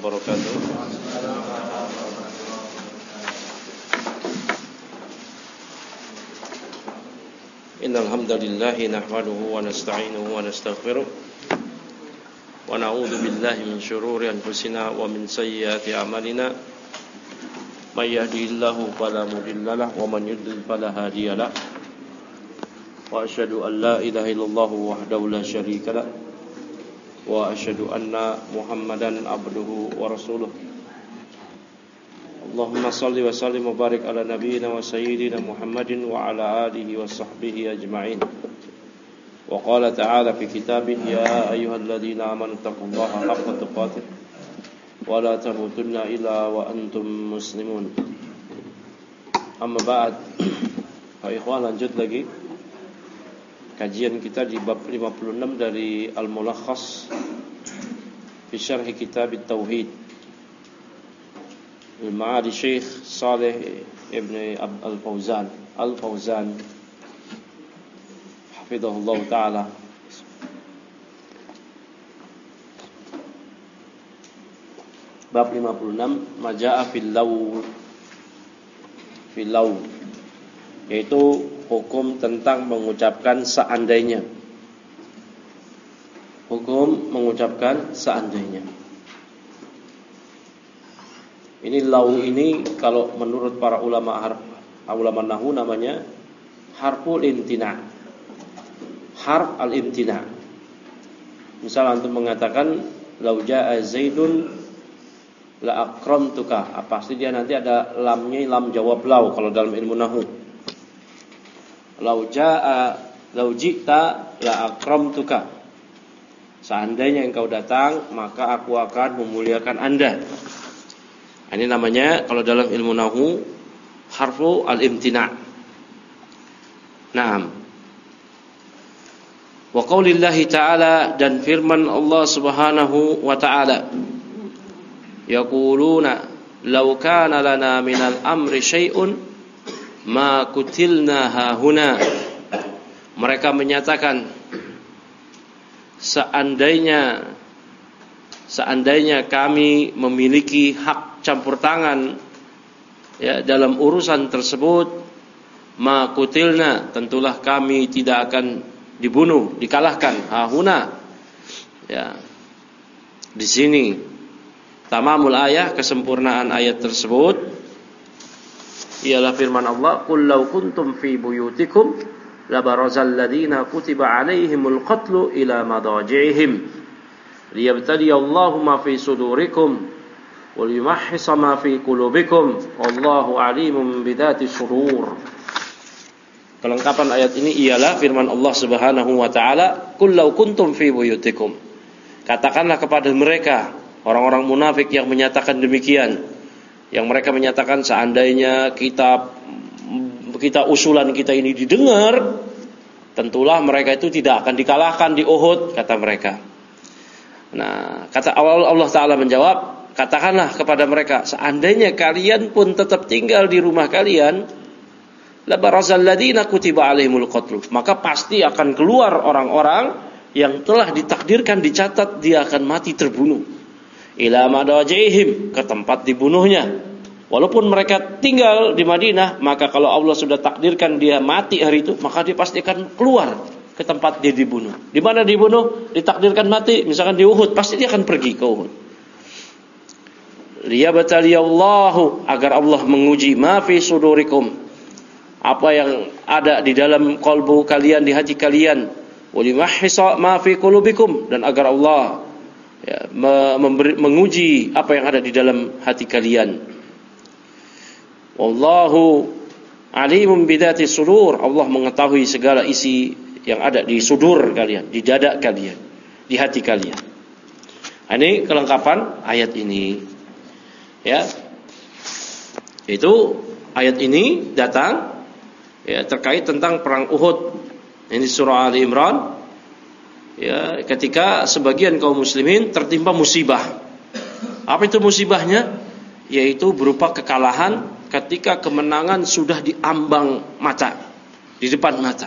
wabarakatuh. Innal hamdalillah nahmaduhu wa nasta'inuhu wa nastaghfiruh wa na'udzu billahi min shururi anfusina wa min sayyiati a'malina. May yahdihillahu fala mudhillalah wa man yudlil fala hadiyalah. Wa asyhadu an la ilaha illallah wahdahu la syarika lah wa asyhadu anna Muhammadan abduhu wa rasuluh. Allahumma salli wa sallim wa barik ala nabiyyina wa sayyidina Muhammadin wa ala alihi wa sahbihi ajma'in. Wa qala ta'ala fi kitabih ya ayyuhalladzina amanu taqullaha haqqa tuqatih wa la tamutunna illa wa antum muslimun. Amma ba'd. Ikhwan, lanjut lagi kajian kita di bab 56 dari Al-Mulakhas fi Syarh Kitab At-Tauhid Al-Ma'adi Syekh Saleh Ibn Al-Fauzan hafizahullah ta'ala. Bab 56 Maja'a fil law, yaitu hukum tentang mengucapkan seandainya. Hukum mengucapkan seandainya. Ini lau ini kalau menurut para ulama nahwu namanya harful imtina. Harf al-imtina. Misal antum mengatakan lau jaa Zaidun la akramtuka, pasti dia nanti ada lamnya, lam jawab lau kalau dalam ilmu nahwu. Lau ji'ta la akramtuka, seandainya engkau datang maka aku akan memuliakan Anda. Ini namanya kalau dalam ilmu nahwu harfu al-imtina'. Naam. Wa qaulillahi ta'ala, dan firman Allah Subhanahu wa ta'ala, yaquluna law kana lana minal amri syai'un ma kutilna hahuna. Mereka menyatakan seandainya kami memiliki hak campur tangan ya dalam urusan tersebut, ma kutilna, tentulah kami tidak akan dibunuh, dikalahkan. Hahuna ya, di sini tamamul ayah, kesempurnaan ayat tersebut ialah firman Allah, qul law kuntum fi buyutikum labarazal ladzina kutiba alaihimul qatlu ila madaji'ihim liyabtaliyallahu ma fi sudurikum wa liyumahhisa ma fi qulubikum wallahu alimun bidzati sudur. Kelengkapan ayat ini ialah firman Allah Subhanahu wa taala, qul law kuntum fi buyutikum, katakanlah kepada mereka, orang-orang munafik yang menyatakan demikian, yang mereka menyatakan seandainya kita usulan kita ini didengar, tentulah mereka itu tidak akan dikalahkan di Uhud, kata mereka. Nah, kata Allah Ta'ala menjawab, katakanlah kepada mereka, seandainya kalian pun tetap tinggal di rumah kalian, la barazal ladzina kutiba alaihimul qatlu, maka pasti akan keluar orang-orang yang telah ditakdirkan, dicatat dia akan mati terbunuh, ila madajihim, ke tempat dibunuhnya. Walaupun mereka tinggal di Madinah, maka kalau Allah sudah takdirkan dia mati hari itu, maka dia pasti akan keluar ke tempat dia dibunuh. Di mana dibunuh? Ditakdirkan mati, misalkan di Uhud, pasti dia akan pergi ke Uhud. Liyabtaliyallahu, agar Allah menguji ma fi sudurikum, apa yang ada di dalam qalbu kalian, di hati kalian, wa limahhisa ma fi qulubikum, dan agar Allah ya, menguji apa yang ada di dalam hati kalian. Wallahu alimun bidzati sudur, Allah mengetahui segala isi yang ada di sudur kalian, di dada kalian, di hati kalian. Ini kelengkapan ayat ini. Ya. Itu ayat ini datang ya terkait tentang perang Uhud. Ini surah Ali Imran. Ya, ketika sebagian kaum muslimin tertimpa musibah. Apa itu musibahnya? Yaitu berupa kekalahan ketika kemenangan sudah diambang mata, di depan mata.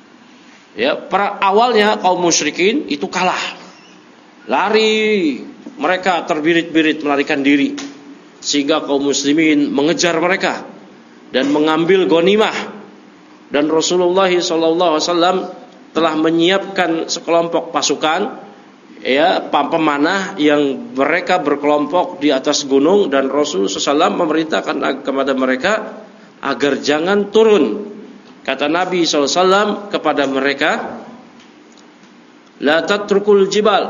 Ya, awalnya kaum musyrikin itu kalah. Lari mereka terbirit-birit melarikan diri, sehingga kaum muslimin mengejar mereka dan mengambil ghanimah. Dan Rasulullah SAW telah menyiapkan sekelompok pasukan, ya, pemanah yang mereka berkelompok di atas gunung, dan Rasulullah SAW memerintahkan kepada mereka agar jangan turun. Kata Nabi SAW kepada mereka, La tatrukul jibal,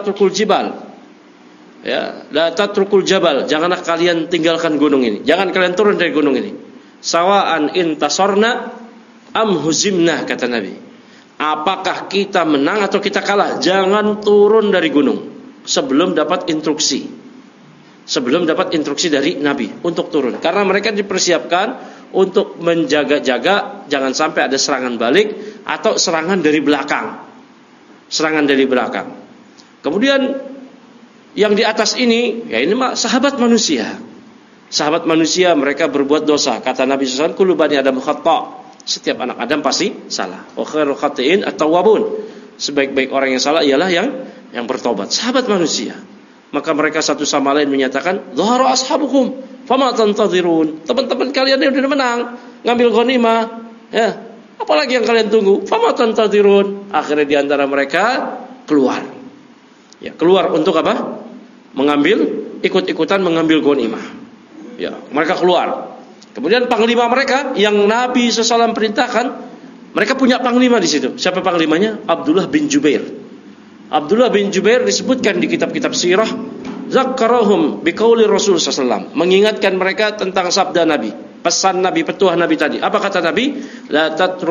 ya, la tatrukul jabal, janganlah kalian tinggalkan gunung ini, jangan kalian turun dari gunung ini. Sawa'an intasorna am huzimna, kata Nabi. Apakah kita menang atau kita kalah, jangan turun dari gunung sebelum dapat instruksi. Sebelum dapat instruksi dari Nabi untuk turun, karena mereka dipersiapkan untuk menjaga-jaga jangan sampai ada serangan balik atau serangan dari belakang. Serangan dari belakang. Kemudian yang di atas ini, ya ini sahabat manusia. Sahabat manusia, mereka berbuat dosa. Kata Nabi SAW, kullu bani Adam khata'. Setiap anak Adam pasti salah. Wa khairul khati'in at-tawwabun. Sebaik-baik orang yang salah ialah yang bertobat. Sahabat manusia. Maka mereka satu sama lain menyatakan, dhahara ashabukum fama tantadhirun. Teman-teman kalian yang sudah menang, ngambil ghanimah, ya. Apalagi yang kalian tunggu? Fama tantadhirun. Akhirnya di antara mereka keluar. Ya, keluar untuk apa? Ikut-ikutan mengambil ghanimah. Ya, mereka keluar. Kemudian panglima mereka yang Nabi SAW perintahkan, mereka punya panglima di situ. Siapa panglimanya? Abdullah bin Jubair. Abdullah bin Jubair disebutkan di kitab-kitab sirah, zakkarahum biqauli Rasul SAW, mengingatkan mereka tentang sabda Nabi, pesan Nabi, petuah Nabi tadi. Apa kata Nabi? La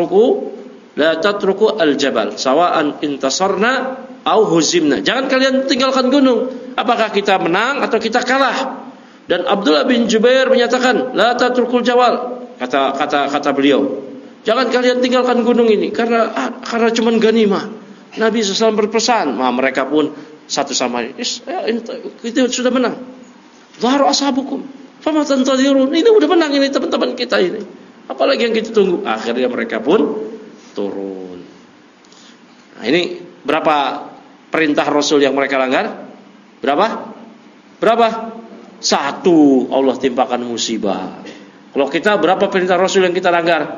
tatruku al-jabal sawa'an intasarna au huzimna. Jangan kalian tinggalkan gunung, apakah kita menang atau kita kalah. Dan Abdullah bin Jubair menyatakan, la tatrukul jawal. Kata beliau, jangan kalian tinggalkan gunung ini karena cuma ghanimah. Nabi SAW berpesan. Mereka pun satu sama lain, kita sudah menang. Dhaharu ashabukum fama tantadhirun. Ini udah menang ini teman-teman kita ini. Apalagi yang kita tunggu? Akhirnya mereka pun turun. Nah, ini berapa perintah Rasul yang mereka langgar? Berapa? 1. Allah timpakan musibah. Kalau kita berapa perintah Rasul yang kita langgar?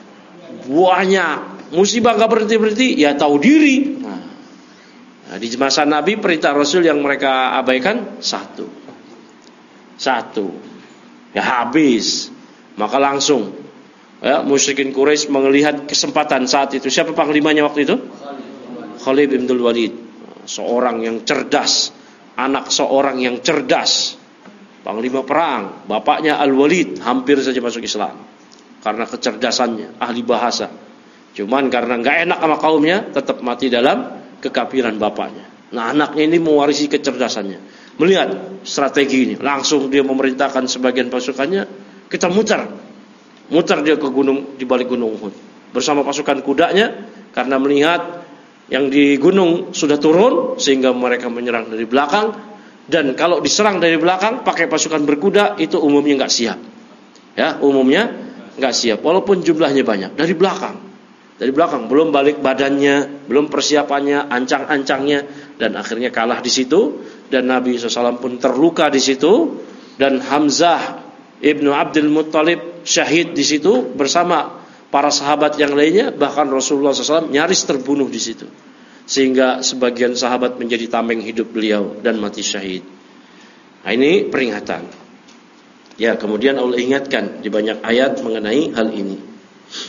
Banyak. Musibah gak berhenti-berhenti, ya tahu diri. Nah, di masa Nabi perintah Rasul yang mereka abaikan 1. Ya habis. Maka langsung, ya, musyrikin Quraisy melihat kesempatan saat itu. Siapa panglimanya waktu itu? Khalid bin Walid. Seorang yang cerdas, anak seorang yang cerdas, panglima perang. Bapaknya Al-Walid hampir saja masuk Islam karena kecerdasannya, ahli bahasa. Cuman karena gak enak sama kaumnya, tetap mati dalam kekafiran bapaknya. Nah, anaknya ini mewarisi kecerdasannya. Melihat strategi ini, langsung dia memerintahkan sebagian pasukannya, kita muter dia ke gunung, di balik gunung Uhud bersama pasukan kudanya, karena melihat yang di gunung sudah turun, sehingga mereka menyerang dari belakang. Dan kalau diserang dari belakang pakai pasukan berkuda, itu umumnya nggak siap. Ya, umumnya nggak siap, walaupun jumlahnya banyak. Dari belakang, belum balik badannya, belum persiapannya, ancang-ancangnya, dan akhirnya kalah di situ. Dan Nabi SAW pun terluka di situ, dan Hamzah ibnu Abdul Muttalib syahid di situ bersama para sahabat yang lainnya. Bahkan Rasulullah SAW nyaris terbunuh di situ, sehingga sebagian sahabat menjadi tameng hidup beliau dan mati syahid. Nah, ini peringatan. Ya, kemudian Allah ingatkan di banyak ayat mengenai hal ini.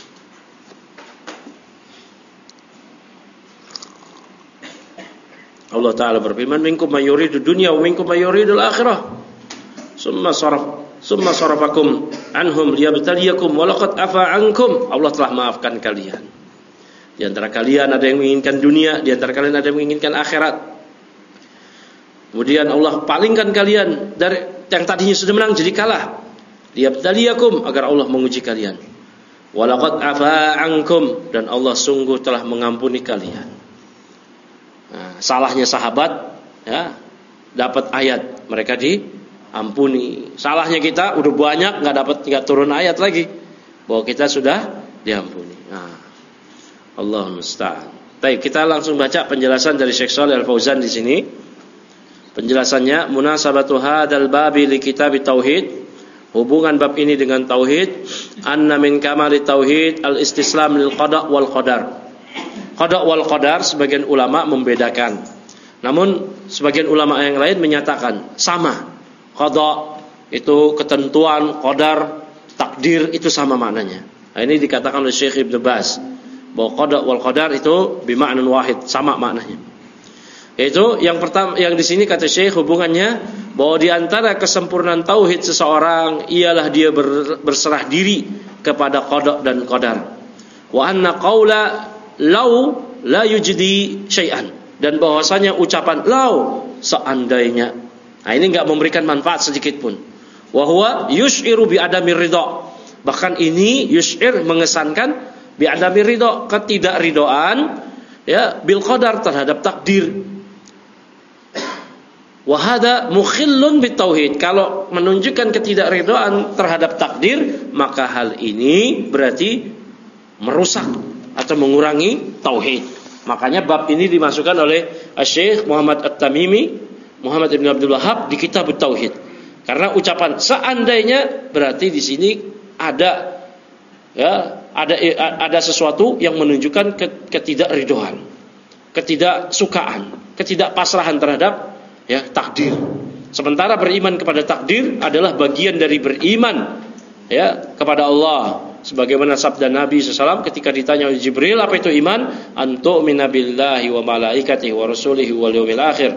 Allah Ta'ala berfirman, minkum may yuridu dunya wa minkum may yuridul akhirah. Summa sarafakum anhum liyabtaliyakum wa laqad afa ankum. Allah telah maafkan kalian. Di antara kalian ada yang menginginkan dunia, di antara kalian ada yang menginginkan akhirat. Kemudian Allah palingkan kalian dari yang tadinya sudah menang jadi kalah. Liyabtaliyakum, agar Allah menguji kalian. Wa laqad afa ankum, dan Allah sungguh telah mengampuni kalian. Nah, salahnya sahabat, ya, dapat ayat, mereka diampuni. Salahnya kita udah banyak, nggak turun ayat lagi bahwa kita sudah diampuni. Nah, Allah musta'an. Baik, kita langsung baca penjelasan dari Syekh Shalih Al Fauzan di sini. Penjelasannya, munasabatu hadzal babi li kitab tauhid, hubungan bab ini dengan tauhid, anna min kamali tauhid al-istislam lil qada wal qadar. Qada wal qadar sebagian ulama membedakan. Namun sebagian ulama yang lain menyatakan sama. Qada itu ketentuan, qadar takdir itu sama maknanya. Nah, ini dikatakan oleh Syekh Ibnu Baz bahwa qada wal qadar itu bima'nan wahid, sama maknanya. Yaitu yang pertama, yang di sini kata Syekh hubungannya bahwa di antara kesempurnaan tauhid seseorang ialah dia berserah diri kepada qada dan qadar. Wa anna qaula law la yujdi syai'an, dan bahwasanya ucapan law seandainya, nah ini enggak memberikan manfaat sedikit pun. Wa huwa yush'iru bi adami ridha, bahkan ini yush'ir mengesankan bi adami ridha, ketidakridhaan ya bil qadar terhadap takdir. Wahada mukhillun bitauhid, kalau menunjukkan ketidakridhaan terhadap takdir, maka hal ini berarti merusak atau mengurangi tauhid. Makanya bab ini dimasukkan oleh Syekh Muhammad At-Tamimi, Muhammad Ibn Abdul Wahhab di Kitab Tauhid. Karena ucapan seandainya berarti di sini ada sesuatu yang menunjukkan ketidakridhaan, ketidaksukaan, ketidakpasrahan terhadap takdir. Sementara beriman kepada takdir adalah bagian dari beriman kepada Allah. Sebagaimana sabda Nabi SAW ketika ditanya oleh Jibril, apa itu iman? Antu'mina billahi wa malaikatihi wa rasulihi wal yawmil akhir,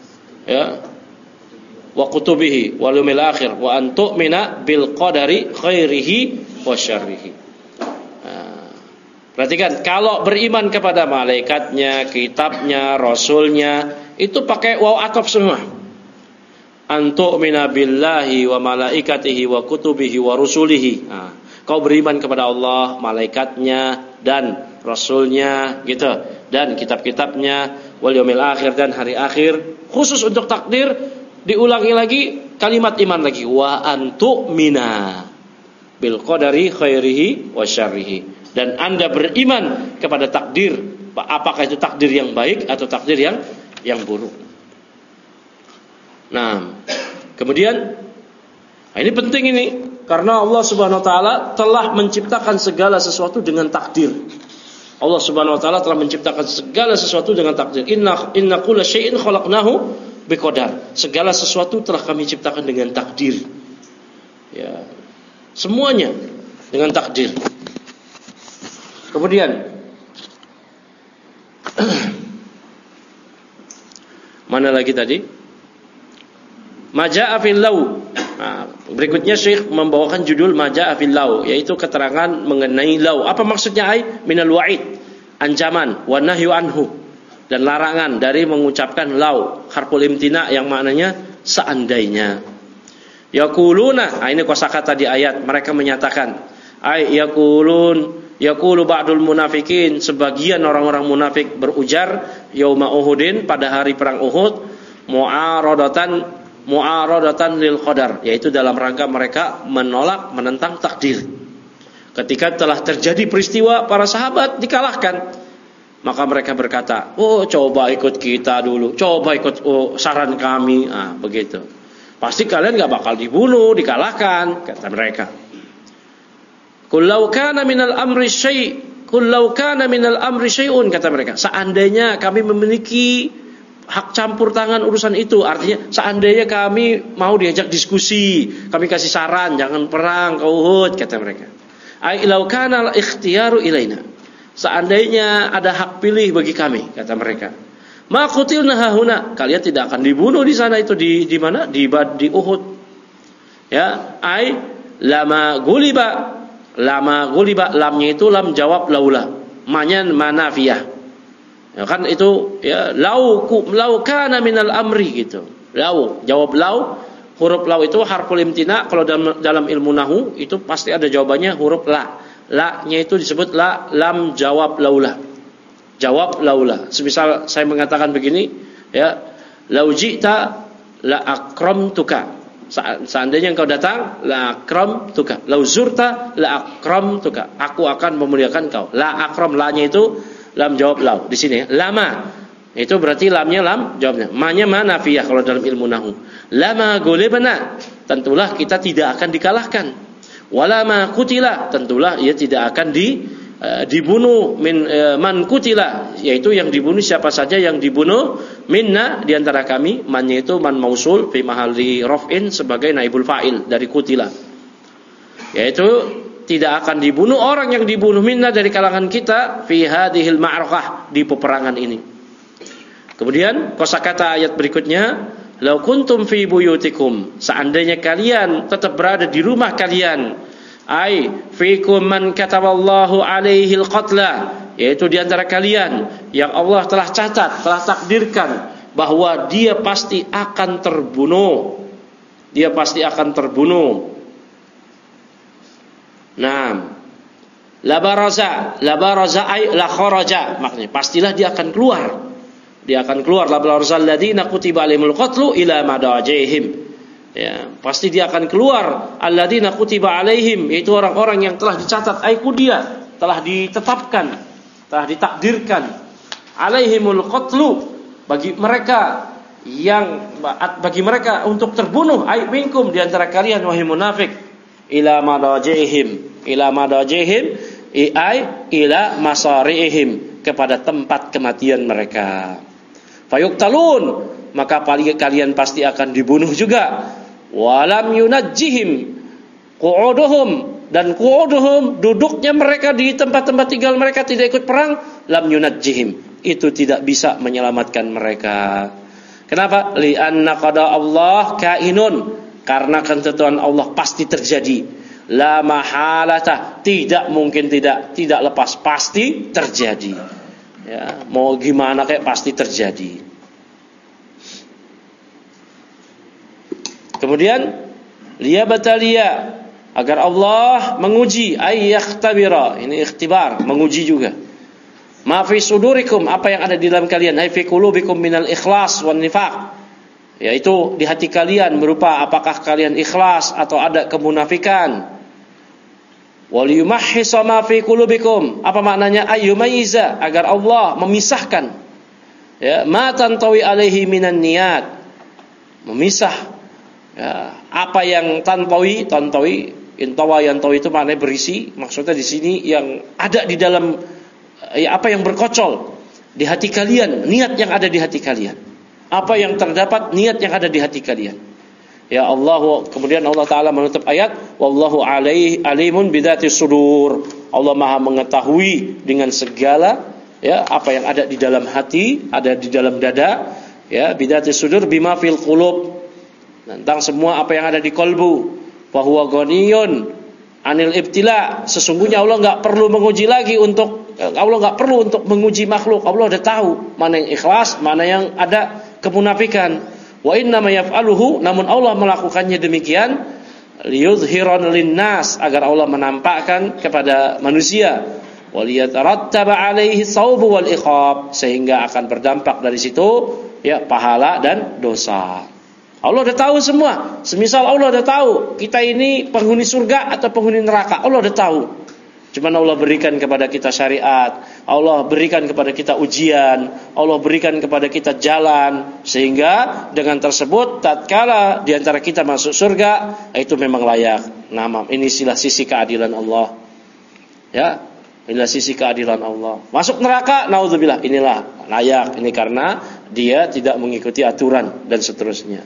wa kutubihi wal yawmil akhir, wa antu'mina bil qadari khairihi wa syarrihi. Perhatikan, kalau beriman kepada malaikatnya, kitabnya, rasulnya, itu pakai waw ataf semua. Antu'mina billahi wa malaikatihi wa kutubihi wa rusulihi. Kau beriman kepada Allah, malaikatnya dan rasulnya gitu, dan kitab-kitabnya, wal yaumil akhir, dan hari akhir. Khusus untuk takdir diulangi lagi kalimat iman lagi, wa antu'mina bil qadari khairihi wa syarrihi. Dan Anda beriman kepada takdir, apakah itu takdir yang baik atau takdir yang buruk. Nah, kemudian ini penting ini, karena Allah Subhanahu wa taala telah menciptakan segala sesuatu dengan takdir. Allah Subhanahu wa taala telah menciptakan segala sesuatu dengan takdir. Inna kulla syai'in khalaqnahu biqadar. Segala sesuatu telah kami ciptakan dengan takdir. Ya. Semuanya dengan takdir. Kemudian mana lagi tadi? Maja'a fil law. Nah, berikutnya Syekh membawakan judul Maja'a fil law, yaitu keterangan mengenai law. Apa maksudnya? Minal wa'id, ancaman, wa nahyu anhu, dan larangan dari mengucapkan law, harful imtina yang maknanya seandainya. Yaquluna, ini kosakata di ayat, mereka menyatakan, yaqulu ba'dul munafikin, sebagian orang-orang munafik berujar yauma Uhudin, pada hari perang Uhud, mu'aradatan lil qadar, yaitu dalam rangka mereka menentang takdir. Ketika telah terjadi peristiwa para sahabat dikalahkan, maka mereka berkata, coba ikut kita dulu, coba ikut saran kami, begitu. Pasti kalian gak bakal dibunuh, dikalahkan, kata mereka. Kullau kana minal amri syai'un, kata mereka, seandainya kami memiliki hak campur tangan urusan itu, artinya seandainya kami mau diajak diskusi, kami kasih saran jangan perang ke Uhud, kata mereka. Ai law kana al-ikhtiyaru ilaina, seandainya ada hak pilih bagi kami, kata mereka. Ma qutilna hahuna, kalian tidak akan dibunuh di sana, itu di mana? Di Uhud. Ya, ai lama guliba, lamnya itu lam jawab laula, manyan manafiyah. Ya kan itu ya, lau kana minal amri gitu. Lau, jawab lau, huruf lau itu harful imtina, kalau dalam ilmu nahwu itu pasti ada jawabannya huruf la. La-nya itu disebut lam jawab laula. Jawab laula. Semisal saya mengatakan begini, ya, lau ji'ta la akramtuka. Seandainya engkau datang, la akramtuka. Lau zurta la akramtuka. Aku akan memuliakan kau. La akram, la-nya itu lam jawab lau. Di sini lama. Itu berarti lamnya lam jawabnya. Ma-nya ma nafiyah kalau dalam ilmu nahwu. Lama gulibna, tentulah kita tidak akan dikalahkan. Wala ma kutila, tentulah ia tidak akan dibunuh man kutila, yaitu yang dibunuh siapa saja yang dibunuh minna di antara kami. Man-nya itu man mausul fi mahalli raf'in sebagai naibul fa'il dari kutila, yaitu tidak akan dibunuh orang yang dibunuh minna dari kalangan kita fi hadhil ma'rakah, di peperangan ini. Kemudian kosakata ayat berikutnya, lau kuntum fi buyutikum, seandainya kalian tetap berada di rumah kalian, ai fikum man kataballahu alaihi alqatla, yaitu di antara kalian yang Allah telah catat, telah takdirkan bahwa dia pasti akan terbunuh. Dia pasti akan terbunuh. Naam. La baraza ay la kharaja, maknanya pastilah dia akan keluar. Dia akan keluar. La baraza alladziina kutiba alaihimul qatlu ila madajihim. Ya, pasti dia akan keluar. Alladziina kutiba alaihim, yaitu orang-orang yang telah dicatat dia telah ditetapkan, telah ditakdirkan alaihimul qatlu, bagi mereka untuk terbunuh, ai minkum, di antara kalian wahai munafik, ila madajihim ai ila masari'ihim, kepada tempat kematian mereka. Fayuqtalun, maka kalian pasti akan dibunuh juga. Walam yunajjihim qu'uduhum, dan qu'uduhum, duduknya mereka di tempat-tempat tinggal mereka tidak ikut perang, lam yunajjihim, itu tidak bisa menyelamatkan mereka. Kenapa? Li'anna qada Allah kainun, karena ketentuan Allah pasti terjadi. La mahalata, tidak mungkin tidak lepas, pasti terjadi. Ya, mau gimana kayak pasti terjadi. Kemudian liyabtaliya, agar Allah menguji, ay yakhtabira, ini ikhtibar, menguji juga. Ma fi sudurikum, apa yang ada di dalam kalian, ay fi qulubikum minal ikhlas wan nifaq, yaitu di hati kalian berupa apakah kalian ikhlas atau ada kemunafikan. Wal yumahhisa ma fi qulubikum, apa maknanya ayyumayyiza, agar Allah memisahkan, ya, ma tantawi alaihi minan niyat, memisah, ya, apa yang tantawi intawa yantawi itu maknanya berisi, maksudnya di sini yang ada di dalam, ya, apa yang berkocol di hati kalian, niat yang ada di hati kalian, apa yang terdapat niat yang ada di hati kalian. Ya Allah, kemudian Allah Ta'ala menutup ayat, wallahu alimun bidzati sudur, Allah Maha mengetahui dengan segala, ya, apa yang ada di dalam hati, ada di dalam dada, ya, bidzati sudur bima fil qulub, tentang semua apa yang ada di kolbu. Fa huwa ghaniyun anil ibtila, sesungguhnya Allah enggak perlu menguji lagi untuk menguji makhluk. Allah sudah tahu mana yang ikhlas, mana yang ada kemunafikan. Wa inna ma yaf'aluhu, namun Allah melakukannya demikian liyudhiran linnas, agar Allah menampakkan kepada manusia, wa liyatarattaba alaihi thawbu wal iqab, sehingga akan berdampak dari situ, ya, pahala dan dosa. Allah sudah tahu semua. Semisal Allah sudah tahu kita ini penghuni surga atau penghuni neraka, Allah sudah tahu. Cuman Allah berikan kepada kita syariat, Allah berikan kepada kita ujian, Allah berikan kepada kita jalan, sehingga dengan tersebut tatkala di antara kita masuk surga, itu memang layak. Nah, ini sisi keadilan Allah. Ya, inilah sisi keadilan Allah. Masuk neraka, naudzubillah, inilah layak. Ini karena dia tidak mengikuti aturan dan seterusnya.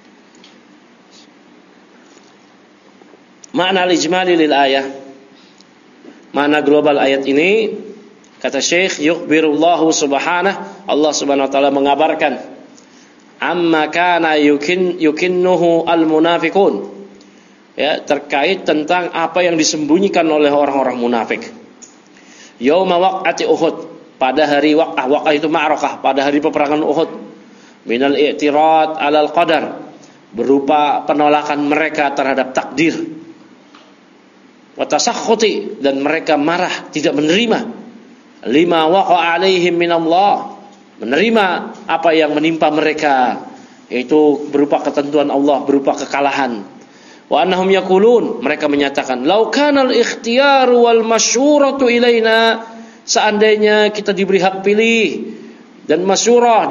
Makna al-ijmali lil ayah, makna global ayat ini, kata Syekh, yukhbirullahu subhanahu, Allah subhanahu wa ta'ala mengabarkan amma kana yukinnuhu al-munafiqun, ya, terkait tentang apa yang disembunyikan oleh orang-orang munafik. Yauma waq'ati Uhud, pada hari waq'ah itu ma'rakah, pada hari peperangan Uhud, minal i'tirad 'alal qadar, berupa penolakan mereka terhadap takdir, wa tasakhuti, dan mereka marah, tidak menerima lima waqa'a alaihim minallah, menerima apa yang menimpa mereka, yaitu berupa ketentuan Allah, berupa kekalahan. Wa annahum yaqulun, mereka menyatakan, law kana al-ikhtiyaru wal masyuratu ilaina, seandainya kita diberi hak pilih dan masyurah,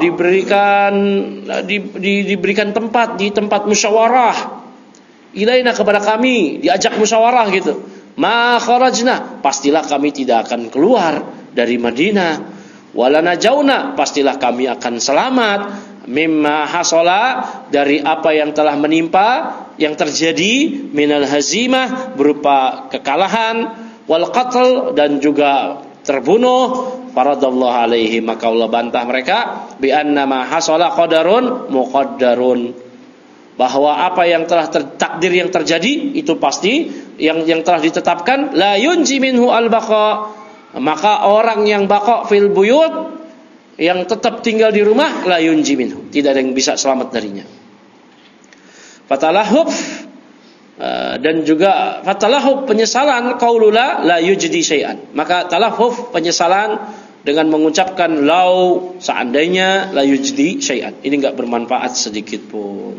diberikan tempat di tempat musyawarah. Ilaina, kepada kami, diajak musyawarah gitu. Ma kharajna, pastilah kami tidak akan keluar dari Madinah. Wala najauna, pastilah kami akan selamat. Mimma hasala, dari apa yang telah menimpa, yang terjadi, minal hazimah, berupa kekalahan, wal qatl, dan juga terbunuh. Faradallahu alaihi, maka Allah bantah mereka, bi anna ma hasala qadarun muqaddarun, bahwa apa yang telah takdir yang terjadi itu pasti, yang telah ditetapkan. La yunji minhu al-baqa, maka orang yang baqa fil buyut, yang tetap tinggal di rumah, la yunji minhu, tidak ada yang bisa selamat darinya. Fatalahuf, dan juga fatalahuf, penyesalan, qaulula la yujdi syai'an, maka talahuf, penyesalan dengan mengucapkan lau, seandainya, la yujdi syai'an, ini enggak bermanfaat sedikit pun.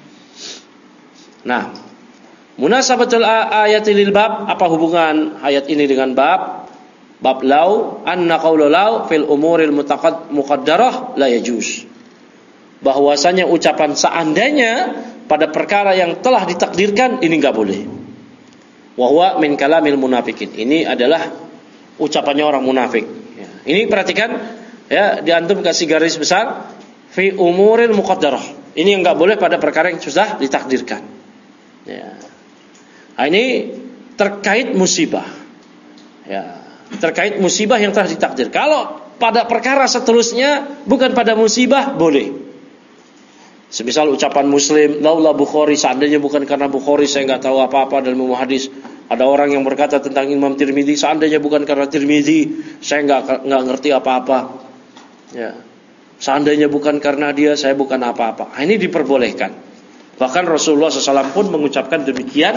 Nah, munasabatul ayati lil bab, apa hubungan ayat ini dengan bab lau, anna qaulu lau fil umuril muqaddarah la yajuz, bahwasanya ucapan seandainya pada perkara yang telah ditakdirkan ini enggak boleh. Wa huwa min kalamil munafikin, ini adalah ucapannya orang munafik. Ya. Ini perhatikan ya, diantum kasih garis besar fi umuril muqaddarah. Ini yang enggak boleh pada perkara yang sudah ditakdirkan. Ya. Nah, ini terkait musibah. Ya, terkait musibah yang telah ditakdir. Kalau pada perkara seterusnya bukan pada musibah, boleh. Semisal ucapan Muslim, laula Bukhari, seandainya bukan karena Bukhari saya enggak tahu apa-apa dalam ilmu hadis. Ada orang yang berkata tentang Imam Tirmidzi, seandainya bukan karena Tirmidzi saya enggak ngerti apa-apa. Ya. Seandainya bukan karena dia, saya bukan apa-apa. Nah, ini diperbolehkan. Bahkan Rasulullah SAW pun mengucapkan demikian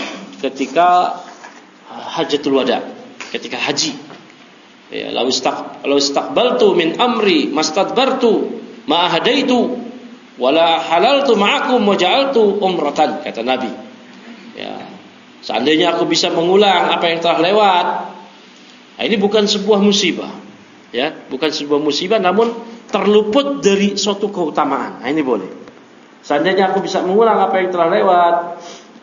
ketika hajatul wada, ketika haji. Ya, law istaqbaltu min amri mastadbartu ma hadaitu wala halaltu ma'akum wa ja'altu umratan, kata Nabi. Ya, seandainya aku bisa mengulang apa yang telah lewat. Nah, ini bukan sebuah musibah. Ya, bukan sebuah musibah, namun terluput dari suatu keutamaan. Nah, ini boleh. Seandainya aku bisa mengulang apa yang telah lewat,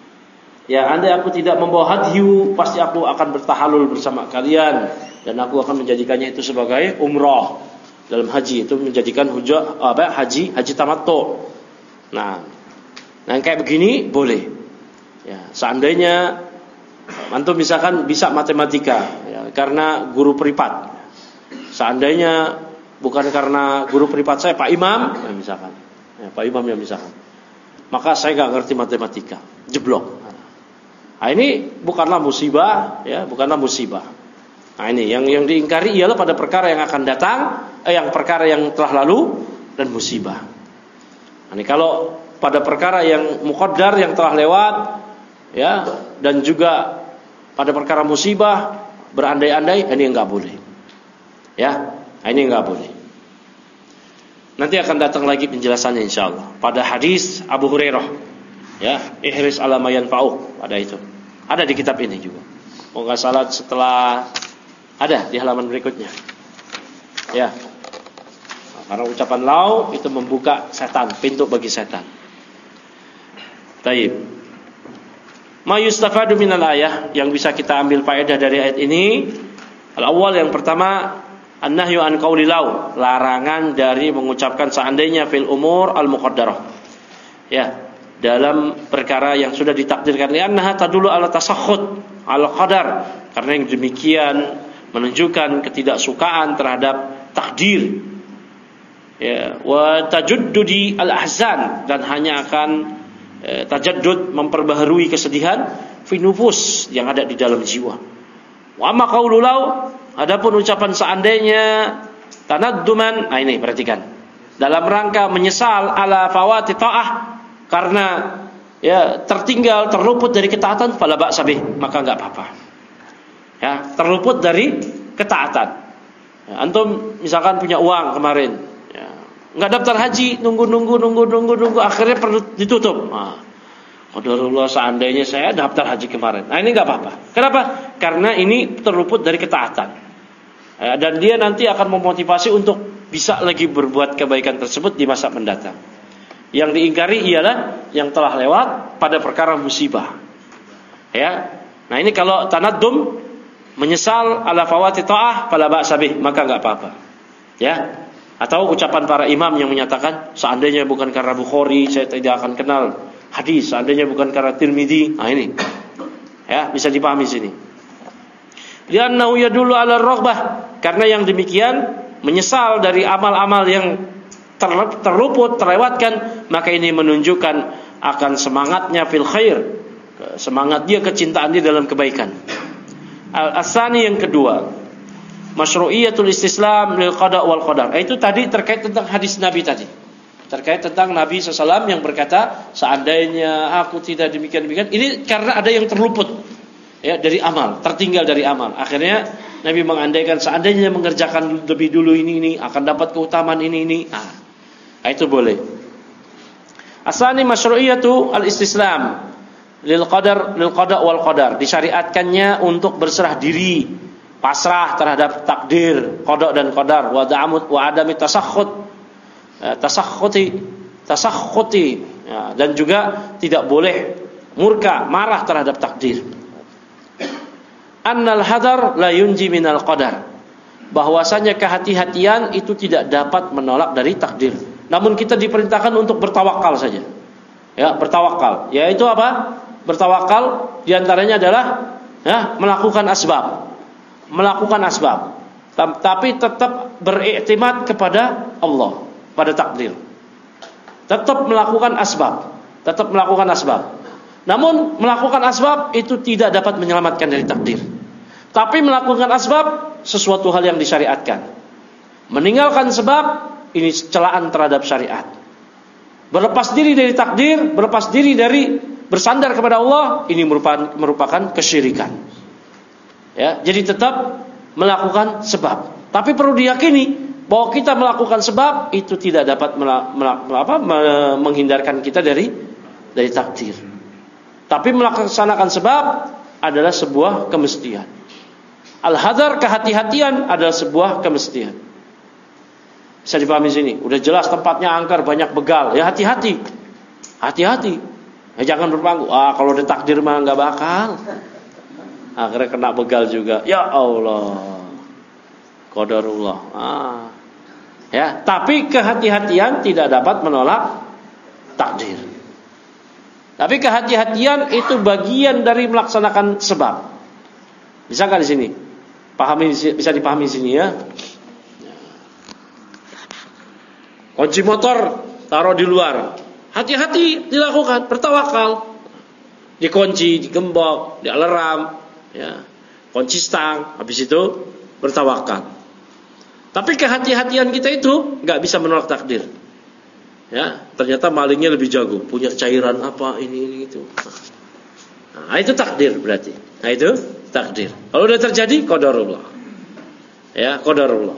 ya, andai aku tidak membawa hadyu, pasti aku akan bertahalul bersama kalian, dan aku akan menjadikannya itu sebagai umrah dalam haji, itu menjadikan haji tamattu. Nah, kayak begini boleh. Ya, seandainya antum misalkan bisa matematika, ya, karena guru privat. Seandainya bukan karena guru privat saya Pak Imam, ya, misalkan. Ya, Pak Imam ya misalkan, maka saya nggak ngerti matematika, jeblok. Nah, ini bukanlah musibah, ya, bukanlah musibah. Nah, ini yang diingkari ialah pada perkara yang akan datang, yang perkara yang telah lalu dan musibah. Nah, ini kalau pada perkara yang muqaddar yang telah lewat, ya, dan juga pada perkara musibah berandai-andai, ini enggak boleh. Ya, ini enggak boleh. Nanti akan datang lagi penjelasannya insyaallah pada hadis Abu Hurairah. Ya, ihris ala ma yanfa'u, pada itu. Ada di kitab ini juga. Oh, enggak salah setelah ada di halaman berikutnya. Ya. Nah, karena ucapan lau itu membuka setan, pintu bagi setan. Baik. Ma yustafadu minal ayah, yang bisa kita ambil faedah dari ayat ini. Al-awwal, yang pertama, an-nahyu an qauli lau, larangan dari mengucapkan seandainya fil umur al-muqaddarah. Ya, dalam perkara yang sudah ditakdirkan, li'annaha tadullu ala tasakhut al-qadar, karena yang demikian menunjukkan ketidaksukaan terhadap takdir. Ya, wa tajaddudi al-ahzan, dan hanya akan tajaddud, memperbaharui kesedihan fi nufus, yang ada di dalam jiwa. Wa ma qaulu lau, adapun ucapan seandainya tanadduman, nah ini perhatikan, dalam rangka menyesal ala fawati ta'ah, karena ya tertinggal, terluput dari ketaatan, fala ba'sa bih, maka enggak apa-apa. Ya, terluput dari ketaatan. Ya, antum misalkan punya uang kemarin, ya, enggak daftar haji, nunggu, akhirnya perlu ditutup. Nah, qadarullah, seandainya saya daftar haji kemarin. Nah, ini enggak apa-apa. Kenapa? Karena ini terluput dari ketaatan. Dan dia nanti akan memotivasi untuk bisa lagi berbuat kebaikan tersebut di masa mendatang. Yang diingkari ialah yang telah lewat pada perkara musibah. Ya. Nah, ini kalau tanaddum, menyesal ala fawati ta'ah fala ba'sa bih, maka enggak apa-apa. Ya. Atau ucapan para imam yang menyatakan seandainya bukan karena Bukhari saya tidak akan kenal hadis, seandainya bukan karena Tirmidzi. Nah, ini. Ya, bisa dipahami sini. Li'annahu yadullu 'ala ar-raghbah, karena yang demikian menyesal dari amal-amal yang terluput, terlewatkan, maka ini menunjukkan akan semangatnya fil khair, semangat dia, kecintaan dia dalam kebaikan. Al-asani yang kedua, masyru'iyatul istislam lil qada wal qadar. Itu tadi terkait tentang hadis Nabi tadi. Terkait tentang Nabi SAW yang berkata, seandainya aku tidak demikian-demikian. Ini karena ada yang terluput, ya, dari amal, tertinggal dari amal. Akhirnya Nabi mengandaikan seandainya mengerjakan lebih dulu ini akan dapat keutamaan ini. Nah, itu boleh. Asani masyru'iyatu al-istislam lil qada wal qadar. Disyariatkannya untuk berserah diri, pasrah terhadap takdir, qada dan qadar, wa adami tasakhuti, ya, dan juga tidak boleh murka, marah terhadap takdir. Annal hadar la yunji minal qadar, bahwasanya kehati-hatian itu tidak dapat menolak dari takdir. Namun kita diperintahkan untuk bertawakal saja. Ya, bertawakal. Yaitu apa? Bertawakal diantaranya adalah ya, melakukan asbab. Tapi tetap beriktimad kepada Allah, pada takdir. Tetap melakukan asbab. Namun melakukan asbab itu tidak dapat menyelamatkan dari takdir. Tapi melakukan asbab sesuatu hal yang disyariatkan. Meninggalkan sebab ini celaan terhadap syariat. Berlepas diri dari takdir, berlepas diri dari bersandar kepada Allah, ini merupakan kesyirikan. Ya, jadi tetap melakukan sebab. Tapi perlu diyakini bahwa kita melakukan sebab itu tidak dapat menghindarkan kita dari takdir. Tapi melaksanakan sebab adalah sebuah kemestian. Al-hadar, kehati-hatian, adalah sebuah kemestian. Bisa dipahami sini. Udah jelas tempatnya angker, banyak begal. Ya hati-hati. Ya jangan berpangku. Kalau ada takdir mah nggak bakal. Akhirnya kena begal juga. Ya Allah. Qadarullah. Ya, tapi kehati-hatian tidak dapat menolak takdir. Tapi kehati-hatian itu bagian dari melaksanakan sebab. Bisa nggak di sini? Bisa dipahami di sini ya. Kunci motor taruh di luar. Hati-hati dilakukan, bertawakal. Dikunci, digembok, dialarm, ya. Kunci stang, habis itu bertawakal. Tapi kehati-hatian kita itu nggak bisa menolak takdir. Ya, ternyata malingnya lebih jago, punya cairan apa ini itu. Nah, itu takdir berarti. Nah, itu takdir. Kalau udah terjadi, qadarullah. Ya, qadarullah.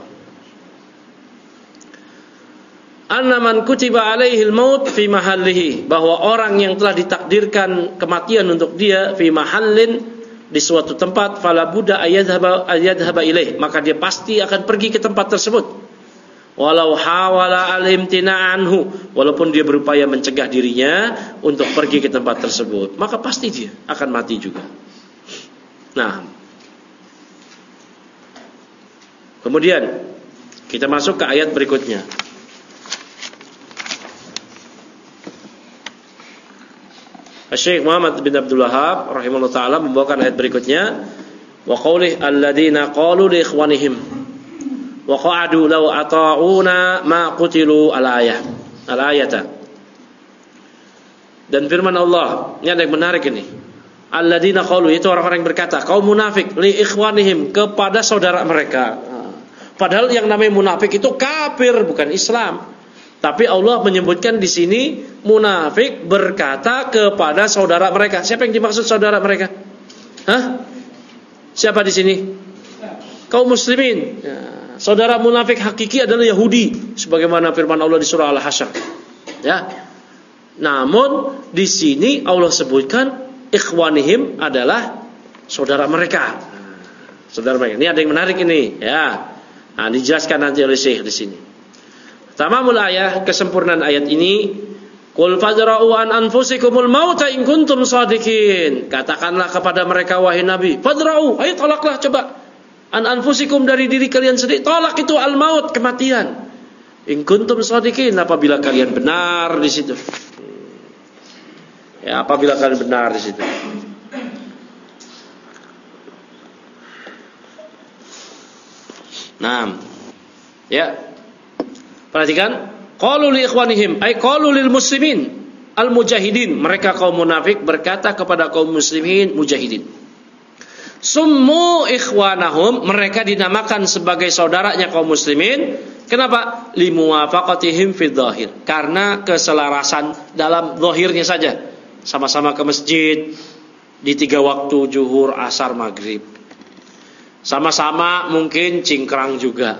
Anna man kutiba alaihil maut fi mahallihi, bahwa orang yang telah ditakdirkan kematian untuk dia fi mahallin, di suatu tempat, fala budda ayadhaba ilaih, maka dia pasti akan pergi ke tempat tersebut. Walau hawala al-imtina anhu, walaupun dia berupaya mencegah dirinya untuk pergi ke tempat tersebut, maka pasti dia akan mati juga. Nah, kemudian kita masuk ke ayat berikutnya. Syekh Muhammad bin Abdul Wahhab rahimahullah taala membawakan ayat berikutnya, wa qaulih alladziina qalu li ikhwanihim wa qa'adu law ata'una ma qutilu al-ayata. Dan firman Allah, ini ada yang menarik ini. Alladziina qalu, itu orang-orang yang berkata, kaum munafik, li ikhwanihim, kepada saudara mereka. Padahal yang namanya munafik itu kafir, bukan Islam. Tapi Allah menyebutkan di sini munafik berkata kepada saudara mereka. Siapa yang dimaksud saudara mereka? Siapa di sini? Kaum muslimin. Ya. Saudara munafik hakiki adalah Yahudi, sebagaimana firman Allah di surah Al-Hasyr. Ya. Namun di sini Allah sebutkan ikhwanihim adalah saudara mereka. Saudara mereka. Ini ada yang menarik ini. Ya. Nah, dijelaskan nanti oleh Syekh di sini. Tamamul ayah, kesempurnaan ayat ini, qul fadra'u an anfusikumul mauta in kuntum shadiqin. Katakanlah kepada mereka wahai Nabi, fadra'u, ayo tolaklah coba. An anfusikum, dari diri kalian sendiri, tolak itu al maut, kematian. In kuntum shadiqin, apabila kalian benar di situ. Ya, apabila kalian benar di situ. Nah, ya. Perhatikan, qalu li ikhwanihim, ay qalu lil muslimin al mujahidin. Mereka kaum munafik berkata kepada kaum muslimin mujahidin. Summu ikhwanahum, mereka dinamakan sebagai saudaranya kaum muslimin. Kenapa? Limuwafaqatihim fi dhahir, karena keselarasan dalam zahirnya saja. Sama-sama ke masjid di 3 waktu, zuhur, asar, maghrib. Sama-sama mungkin cingkrang juga.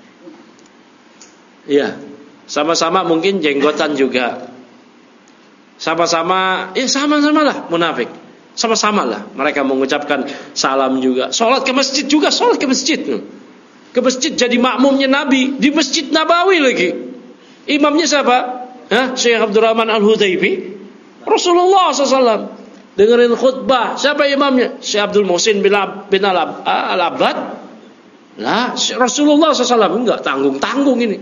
Iya, sama-sama mungkin jenggotan juga. Sama-sama, sama-sama lah munafik. Sama-sama lah mereka mengucapkan salam juga. Sholat ke masjid juga, sholat ke masjid. Ke masjid jadi makmumnya Nabi di Masjid Nabawi lagi. Imamnya siapa? Syekh Abdurrahman Al-Hudaybi. Rasulullah SAW. Dengerin khutbah. Siapa imamnya? Syekh Abdul Muhsin bin Al-Abbad. Lah, Rasulullah SAW. Enggak tanggung-tanggung ini.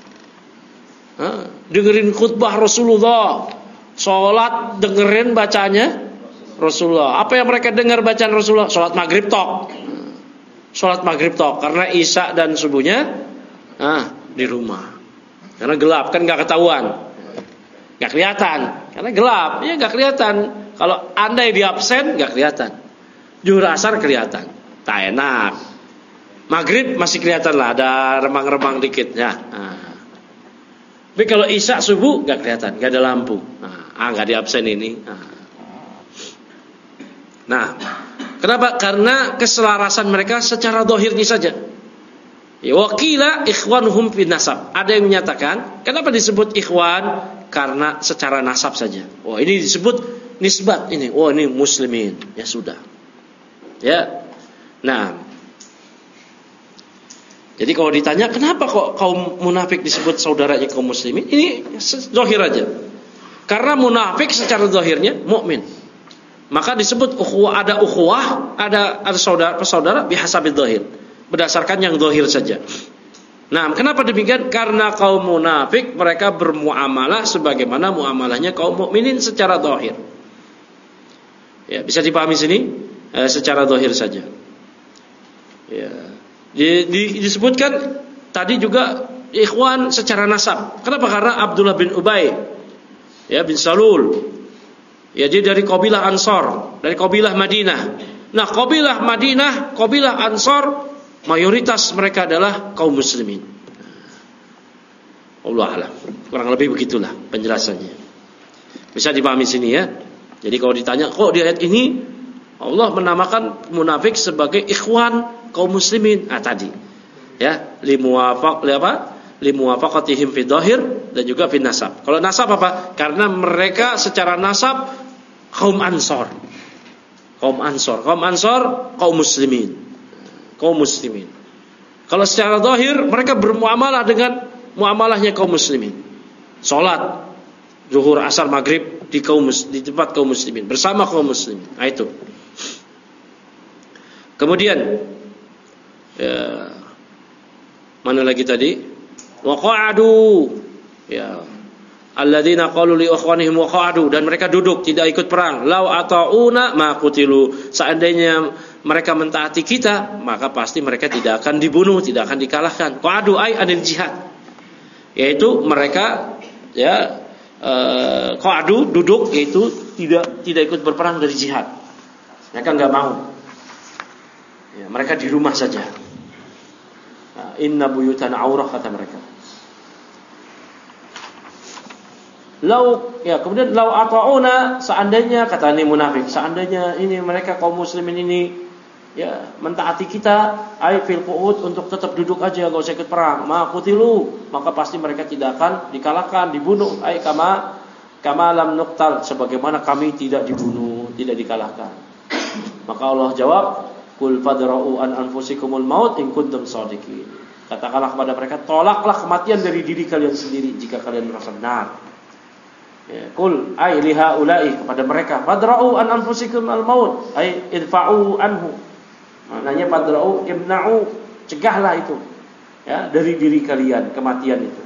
Dengerin khutbah Rasulullah, sholat dengerin bacanya Rasulullah. Apa yang mereka dengar bacaan Rasulullah? Sholat maghrib tok. Sholat maghrib tok, karena isya dan subuhnya di rumah. Karena gelap kan gak ketahuan, gak kelihatan. Karena gelap, ya gak kelihatan. Kalau andai di absen gak kelihatan. Zuhur asar kelihatan, tak enak. Maghrib masih kelihatan lah, ada remang-remang dikit ya. Tapi kalau isya subuh gak kelihatan, gak ada lampu. Gak di absen ini. Nah, kenapa? Karena keselarasan mereka secara zahirnya saja. Ya, wakila ikhwanuhum fi nasab. Ada yang menyatakan, kenapa disebut ikhwan? Karena secara nasab saja. Ini disebut nisbat ini. Ini muslimin. Ya sudah. Ya. Nah, jadi kalau ditanya kenapa kok kaum munafik disebut saudaranya kaum muslimin, ini zahir aja. Karena munafik secara zahirnya mukmin. Maka disebut ukhuwah, ada saudara bihasabil zahir, berdasarkan yang zahir saja. Nah, kenapa demikian? Karena kaum munafik mereka bermuamalah sebagaimana muamalahnya kaum mukminin secara zahir. Ya, bisa dipahami sini secara zahir saja. Ya. Disebutkan tadi juga ikhwan secara nasab. Kenapa? Karena Abdullah bin Ubay bin Salul, dia dari kabilah Ansor, dari kabilah Madinah. Nah, kabilah Madinah, kabilah Ansor, mayoritas mereka adalah kaum muslimin. Allah alam. Kurang lebih begitulah penjelasannya. Bisa dipahami sini ya. Jadi kalau ditanya kok di ayat ini Allah menamakan munafik sebagai ikhwan kaum muslimin, tadi ya, limuwafaqatihim fi dhahir dan juga fi nasab. Kalau nasab apa? Karena mereka secara nasab kaum Ansor. Kaum muslimin. Kaum muslimin. Kalau secara zahir mereka bermuamalah dengan muamalahnya kaum muslimin. Salat zuhur, asar, maghrib di tempat kaum muslimin, bersama kaum muslimin. Itu. Kemudian mana lagi tadi? Wa qa'adu. Ya. Alladzina qalu li ikhwanihim wa qa'adu, dan mereka duduk tidak ikut perang. Lau ata'una ma qutilu. Seandainya mereka mentaati kita, maka pasti mereka tidak akan dibunuh, tidak akan dikalahkan. Qa'adu ay anil jihad. Yaitu mereka qa'adu duduk, yaitu tidak ikut berperang dari jihad. Mereka enggak mau. Ya, mereka di rumah saja. Inna buyutana aurah, kata mereka. Kemudian lau ata'una, seandainya, kata ini munafik, seandainya ini mereka kaum muslimin ini mentaati kita, ay fil qu'ud, untuk tetap duduk aja, enggak usah ikut perang, ma qutilu, maka pasti mereka tidak akan dikalahkan, dibunuh, ay kama lam nuqtal, sebagaimana kami tidak dibunuh, tidak dikalahkan. Maka Allah jawab, qul fadra'u an anfusikumul maut in kuntum shadiqin. Katakanlah kepada mereka, tolaklah kematian dari diri kalian sendiri jika kalian merasa benar. Ya, qul ay liha ulai, kepada mereka, fadra'u an anfusikum al-maut, ay idfa'u anhu. Maknanya fadra'u imna'u, cegahlah itu, ya, dari diri kalian kematian itu.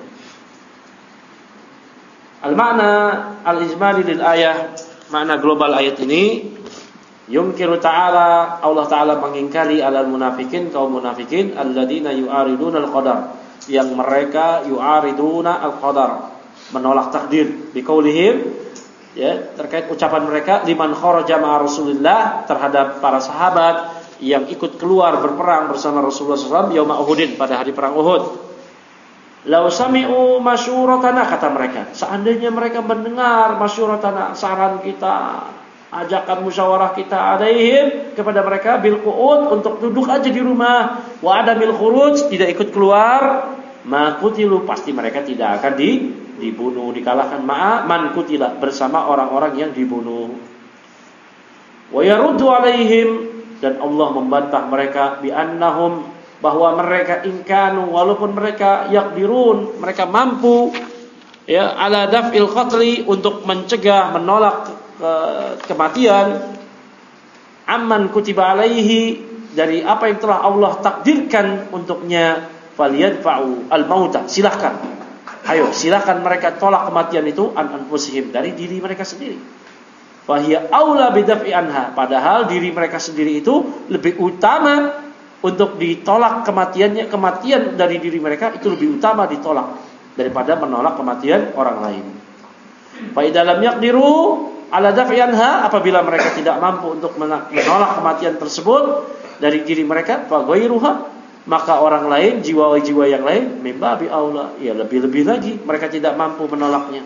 Al-makna al-ijmali lil ayah, makna global ayat ini, yungkiru ta'ala, Allah Ta'ala mengingkari alal munafikin, kaum munafikin, alladzina yu'ariduna al-qadar, yang mereka yu'ariduna al-qadar, menolak takdir, biqaulihim, ya, terkait ucapan mereka, liman kharaja ma'a Rasulillah, terhadap para sahabat yang ikut keluar berperang bersama Rasulullah SAW yauma Uhudin, pada hari perang Uhud. Lau sami'u masyuratana, kata mereka, seandainya mereka mendengar masyuratana, saran kita, ajakan musyawarah kita, alaihim, kepada mereka, bil qu'ud, untuk duduk aja di rumah, wa adamil khuruj, tidak ikut keluar, ma qutilu, pasti mereka tidak akan dibunuh, dikalahkan, ma'a man qutila, bersama orang-orang yang dibunuh. Wa yaruddu alaihim, dan Allah membantah mereka, bi annahum, bahwa mereka inkanu, walaupun mereka yaqdirun, mereka mampu, ya, ala daf'il qatli, untuk mencegah, menolak kematian, amman kutiba alaihi, dari apa yang telah Allah takdirkan untuknya, falyadfa'u al-mauta, silahkan, ayo silahkan mereka tolak kematian itu, an anfusihim, dari diri mereka sendiri. Fahiya aula bidaf'i anha, padahal diri mereka sendiri itu lebih utama untuk ditolak kematiannya. Kematian dari diri mereka itu lebih utama ditolak daripada menolak kematian orang lain. Fa idalam yaqdiru ala daf'i anha, apabila mereka tidak mampu untuk menolak kematian tersebut dari diri mereka, fa ghairuha, maka orang lain, jiwa-jiwa yang lain, mimbabi aula, ya lebih-lebih lagi mereka tidak mampu menolaknya.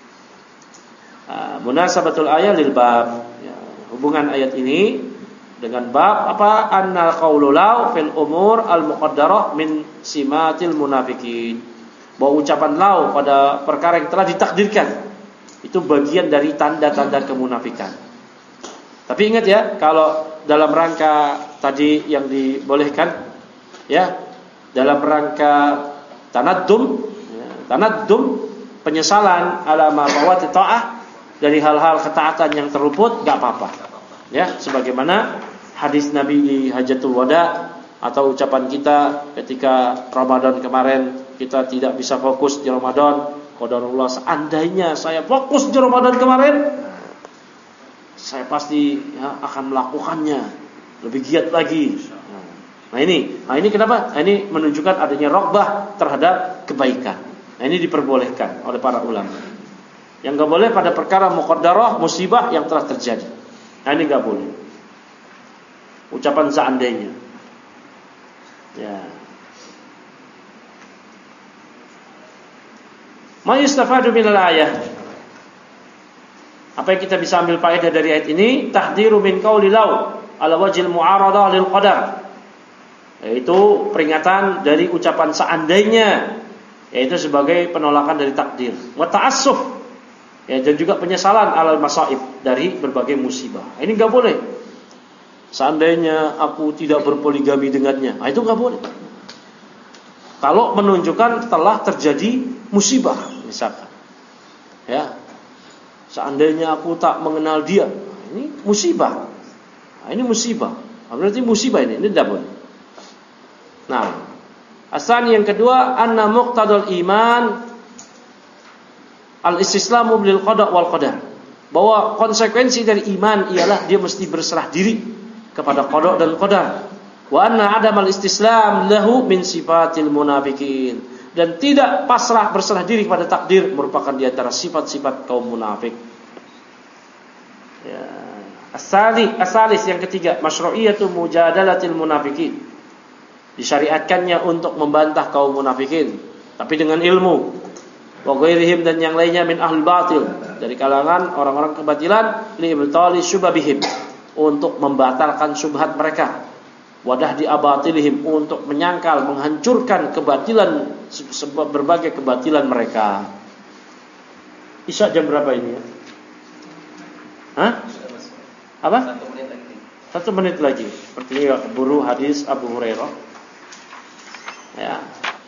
Munasabatul ayat lil bab, ya, hubungan ayat ini dengan bab apa? Annal qaulu law fil umur al muqaddarah min simatil munafikin, bahwa ucapan law pada perkara yang telah ditakdirkan itu bagian dari tanda-tanda kemunafikan. Tapi ingat ya, kalau dalam rangka tadi yang dibolehkan, ya, dalam rangka tanaddum, ya, tanaddum, penyesalan ala ma fawati ta'ah, dari hal-hal ketaatan yang terluput, enggak apa-apa. Ya, sebagaimana hadis Nabi di Hajatul Wada, atau ucapan kita ketika Ramadan kemarin, kita tidak bisa fokus di Ramadan, qadarullah, seandainya saya fokus di Ramadan kemarin, saya pasti, ya, akan melakukannya lebih giat lagi. Nah ini kenapa? Nah, ini menunjukkan adanya raghbah terhadap kebaikan. Nah ini diperbolehkan oleh para ulama. Yang enggak boleh pada perkara muqaddarah, musibah yang telah terjadi. Nah ini enggak boleh. Ucapan seandainya. Ya. Ma yustafadu minal ayah. Apa yang kita bisa ambil faedah dari ayat ini? Tahdziru min qauli law ala wajhil mu'aradah lil qadar. Yaitu peringatan dari ucapan seandainya, yaitu sebagai penolakan dari takdir. Wa ta'assuf, ya, dan juga penyesalan alal masaib, dari berbagai musibah. Ini enggak boleh. Seandainya aku tidak berpoligami dengannya, nah, itu enggak boleh. Kalau menunjukkan telah terjadi musibah, misalkan, ya, seandainya aku tak mengenal dia, nah, ini musibah. Nah, ini musibah. Nah, berarti musibah ini tidak boleh. Nah, asal yang kedua, anna muqtadal iman al-istislamu bil qada wal qadar, bahwa konsekuensi dari iman ialah dia mesti berserah diri kepada qada dan qadar. Wa anna adamal istislam lahu min sifatil munafikin, dan tidak pasrah berserah diri kepada takdir merupakan di antara sifat-sifat kaum munafik. Ya. Asalis yang ketiga, masyru'iyatu mujadalatil munafikin, disyariatkannya untuk membantah kaum munafikin, tapi dengan ilmu. Wa ghairihim, dan yang lainnya, min ahlul batil, dari kalangan orang-orang kebatilan, li ibtali syubabihim, untuk membatalkan syubhat mereka, wadah di abatilihim, untuk menyangkal, menghancurkan kebatilan, sebab berbagai kebatilan mereka. Isya jam berapa ini ya? Hah? Apa? 1 menit lagi. Sepertinya keburu hadis Abu Hurairah. Ya.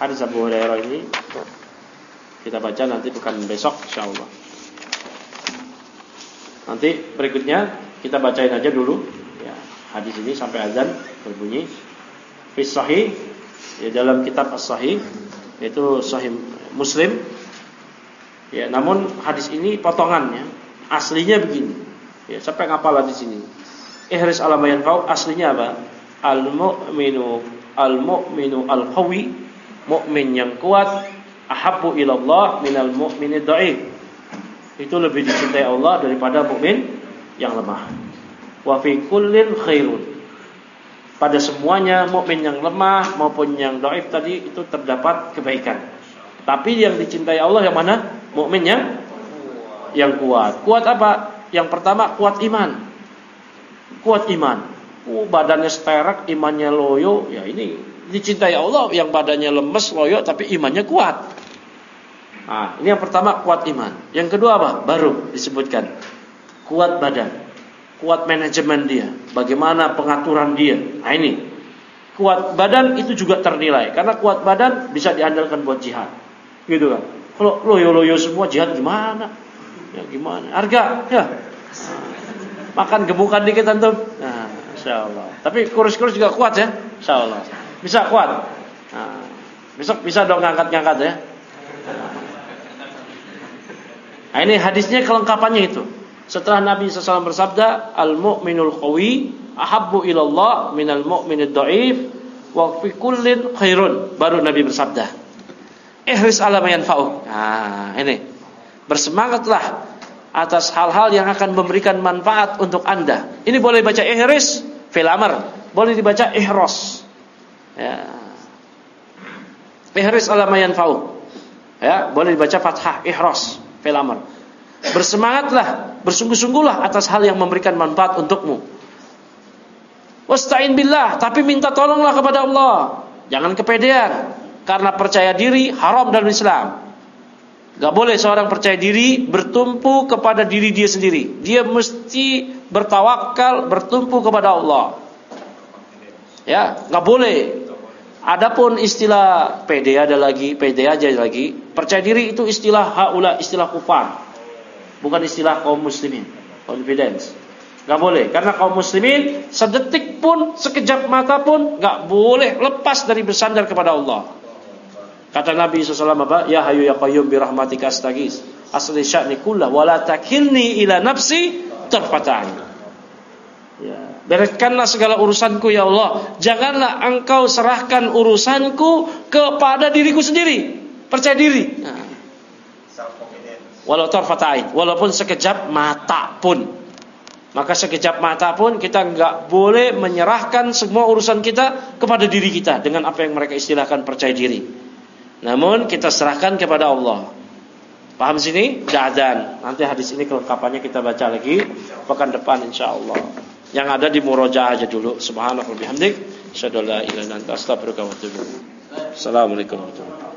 hadis Abu Hurairah ini kita baca nanti pekan besok insyaallah. Nanti berikutnya kita bacain aja dulu ya, hadis ini sampai azan berbunyi. Fi sahih ya, dalam kitab As-Sahih yaitu Sahih Muslim. Ya, namun hadis ini potongannya, aslinya begini. Ya, sampai ngapal di sini. Ihris ala ma yanfa'u, aslinya apa? Al-mu'minu al-qawi, mukmin yang kuat, ahabbu ilallah minal mu'minid dha'if. Itu lebih dicintai Allah daripada mukmin yang lemah. Wa fi kullin khairun. Pada semuanya mukmin yang lemah maupun yang dhaif tadi itu terdapat kebaikan. Tapi yang dicintai Allah yang mana? Mukmin yang kuat. Kuat apa? Yang pertama kuat iman. Kuat iman. Badannya sterek, imannya loyo. Ya ini dicintai Allah yang badannya lemes, loyo tapi imannya kuat. Nah, ini yang pertama kuat iman. Yang kedua apa? Baru disebutkan kuat badan, kuat manajemen dia, bagaimana pengaturan dia. Nah ini kuat badan itu juga ternilai karena kuat badan bisa diandalkan buat jihad, gitu kan? Kalau loyo-loyo semua jihad gimana? Ya gimana? Harga ya. Makan gemukan dikit antum. Nah, insyaallah. Tapi kurus-kurus juga kuat ya, insyaallah. Bisa kuat. Nah, besok bisa dong ngangkat-ngangkat ya. Nah, ini hadisnya kelengkapannya itu. Setelah Nabi SAW bersabda, al-mu'minul qawi ahabbu ilallah minal mu'minid dha'if wa fi kullin khairun. Baru Nabi bersabda, ihris ala ma yanfa'u. Nah, ini. Bersemangatlah atas hal-hal yang akan memberikan manfaat untuk Anda. Ini boleh baca ihris fil amr, boleh dibaca ihros. Ya. Ihris ala ma yanfa'u. Ya, boleh dibaca fathah ihros fil amr. Bersemangatlah, bersungguh-sungguhlah atas hal yang memberikan manfaat untukmu. Wasta'in billah, tapi minta tolonglah kepada Allah. Jangan kepedean, karena percaya diri haram dalam Islam. Gak boleh seorang percaya diri bertumpu kepada diri dia sendiri. Dia mesti bertawakal, bertumpu kepada Allah. Ya, gak boleh. Adapun istilah pede ada lagi, pede aja lagi. Percaya diri itu istilah haula, istilah kufar. Bukan istilah kaum muslimin. Confidence. Gak boleh, karena kaum muslimin sedetik pun, sekejap mata pun gak boleh lepas dari bersandar kepada Allah. Kata Nabi SAW apa? Ya hayyu ya qayyum bi rahmatika astaghis. Asli sya'ni kullah wa la takilni ila nafsi tarfata'in. Ya, bereskanlah segala urusanku ya Allah. Janganlah engkau serahkan urusanku kepada diriku sendiri. Percaya diri. Nah. Walau tarfata'in, walaupun sekejap mata pun. Maka sekejap mata pun kita enggak boleh menyerahkan semua urusan kita kepada diri kita dengan apa yang mereka istilahkan percaya diri. Namun kita serahkan kepada Allah. Paham sini? Adzan. Nanti hadis ini kelengkapannya kita baca lagi pekan depan insyaallah. Yang ada di murojaah aja dulu. Subhanallah wa bihamdik, asyhadu an la ilaha illa anta astaghfiruka wa atubu ilaik. Assalamualaikum warahmatullahi wabarakatuh.